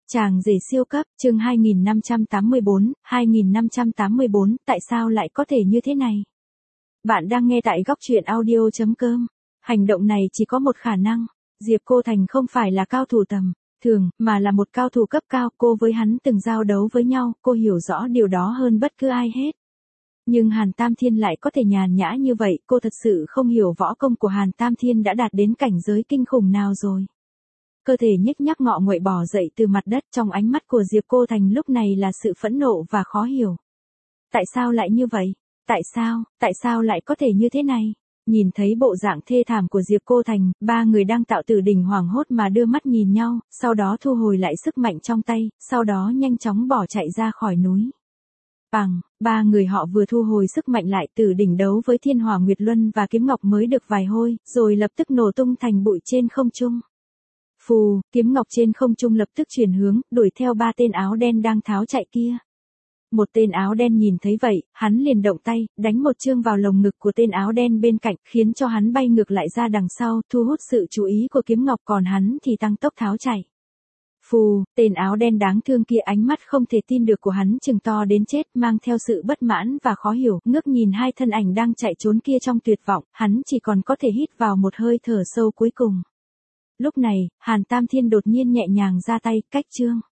Chàng rể siêu cấp, chương 2584, tại sao lại có thể như thế này? Bạn đang nghe tại góc truyện audio.com. Hành động này chỉ có một khả năng. Diệp Cô Thành không phải là cao thủ tầm thường, mà là một cao thủ cấp cao. Cô với hắn từng giao đấu với nhau, cô hiểu rõ điều đó hơn bất cứ ai hết. Nhưng Hàn Tam Thiên lại có thể nhàn nhã như vậy, cô thật sự không hiểu võ công của Hàn Tam Thiên đã đạt đến cảnh giới kinh khủng nào rồi. Cơ thể nhếch nhác ngọ nguậy bò dậy từ mặt đất, trong ánh mắt của Diệp Cô Thành lúc này là sự phẫn nộ và khó hiểu. Tại sao lại như vậy? Tại sao lại có thể như thế này? Nhìn thấy bộ dạng thê thảm của Diệp Cô Thành, ba người đang tạo tử đỉnh hoảng hốt mà đưa mắt nhìn nhau, sau đó thu hồi lại sức mạnh trong tay, sau đó nhanh chóng bỏ chạy ra khỏi núi. Bằng, ba người họ vừa thu hồi sức mạnh lại, tử đỉnh đấu với Thiên Hỏa Nguyệt Luân và Kiếm Ngọc mới được vài hôi, rồi lập tức nổ tung thành bụi trên không trung. Phù, kiếm ngọc trên không trung lập tức chuyển hướng, đuổi theo ba tên áo đen đang tháo chạy kia. Một tên áo đen nhìn thấy vậy, hắn liền động tay, đánh một chương vào lồng ngực của tên áo đen bên cạnh, khiến cho hắn bay ngược lại ra đằng sau, thu hút sự chú ý của kiếm ngọc, còn hắn thì tăng tốc tháo chạy. Phù, tên áo đen đáng thương kia ánh mắt không thể tin được của hắn trừng to đến chết, mang theo sự bất mãn và khó hiểu, ngước nhìn hai thân ảnh đang chạy trốn kia trong tuyệt vọng, hắn chỉ còn có thể hít vào một hơi thở sâu cuối cùng. Lúc này, Hàn Tam Thiên đột nhiên nhẹ nhàng ra tay, cách chương.